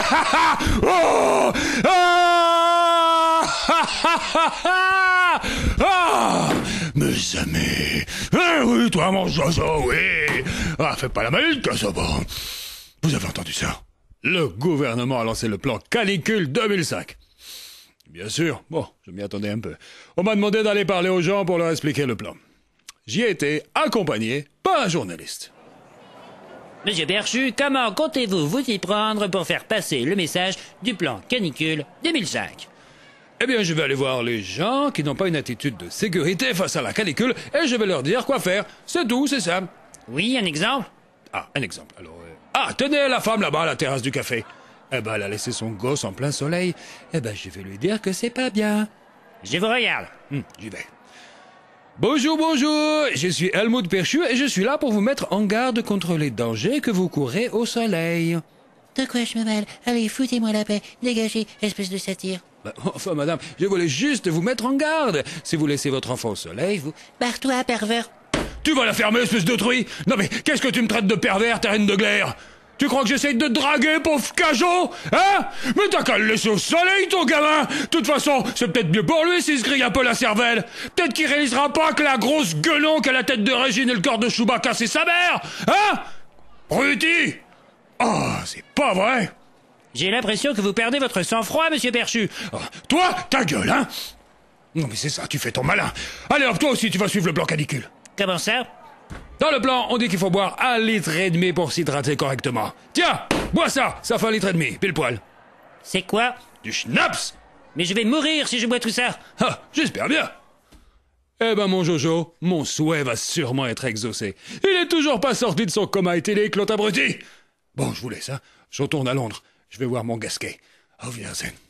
Oh ah ah mes amis. Oui, toi, mon Jojo, oui. Ah, fais pas la maline, Cassava. Vous avez entendu ça? Le gouvernement a lancé le plan Canicule 2005. Bien sûr, bon, je m'y attendais un peu. On m'a demandé d'aller parler aux gens pour leur expliquer le plan. J'y ai été accompagné par un journaliste. Monsieur Perchu, comment comptez-vous vous y prendre pour faire passer le message du plan Canicule 2005? Eh bien, je vais aller voir les gens qui n'ont pas une attitude de sécurité face à la canicule et je vais leur dire quoi faire. C'est tout, c'est ça. Oui, un exemple? Ah, un exemple. Alors, tenez la femme là-bas à la terrasse du café. Eh ben, elle a laissé son gosse en plein soleil. Eh ben, je vais lui dire que c'est pas bien. Je vous regarde. J'y vais. Bonjour, bonjour. Je suis Helmut Perchu et je suis là pour vous mettre en garde contre les dangers que vous courez au soleil. De quoi je me mêle? Allez, foutez-moi la paix. Dégagez, espèce de satire. Enfin, madame, je voulais juste vous mettre en garde. Si vous laissez votre enfant au soleil, vous... Barre-toi, pervers. Tu vas la fermer, espèce de truie. Non mais, qu'est-ce que tu me traites de pervers, ta reine de glaire? Tu crois que j'essaye de te draguer, pauvre cajot? Hein? Mais t'as qu'à le laisser au soleil, ton gamin. De toute façon, c'est peut-être mieux pour lui s'il se grille un peu la cervelle. Peut-être qu'il réalisera pas que la grosse gueulon qu'a la tête de Régine et le corps de Chewbacca, c'est sa mère. Hein? Bruti! Oh, c'est pas vrai. J'ai l'impression que vous perdez votre sang-froid, monsieur Perchu. Oh, toi, ta gueule, hein? Non mais c'est ça, tu fais ton malin. Allez hop, toi aussi, tu vas suivre le plan canicule. Comment ça? Dans le plan, on dit qu'il faut boire 1,5 litre pour s'hydrater correctement. Tiens, bois ça, ça fait 1,5 litre, pile poil. C'est quoi? Du schnapps. Mais je vais mourir si je bois tout ça. Ah, j'espère bien. Eh ben mon Jojo, mon souhait va sûrement être exaucé. Il est toujours pas sorti de son coma éthylique, l'autre abruti. Bon, je vous laisse, hein. Je retourne à Londres. Je vais voir mon Gasquet. Auf Wiedersehen.